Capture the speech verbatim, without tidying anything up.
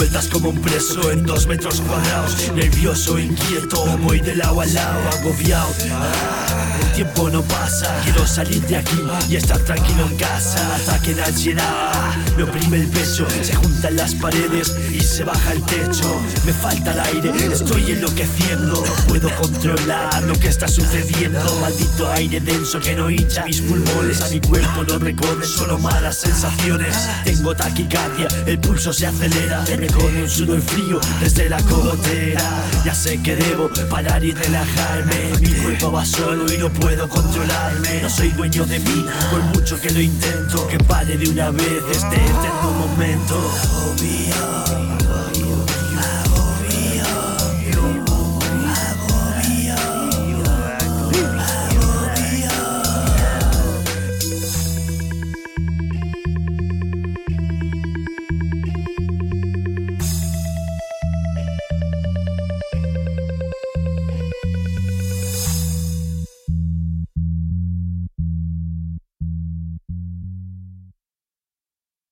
vueltas como un preso en dos metros cuadrados. Nervioso, inquieto, voy de lado a lado, agobiado. Ah, el tiempo no pasa, quiero salir de aquí y estar tranquilo en casa. Ataque de ansiedad, me oprime el pecho, se juntan las paredes y se baja el techo. Me falta el aire, estoy enloqueciendo, no puedo controlar lo que está sucediendo. Maldito aire denso que no hincha mis pulmones, a mi cuerpo no recorre solo malas sensaciones. Tengo taquicardia, el pulso se acelera, me corre un sudor frío desde la cogotera. Ya sé que debo parar y relajarme, mi cuerpo va solo y no puedo controlarme. No soy dueño de mí, por mucho que lo intento, que pare de una vez este eterno momento. Agobio.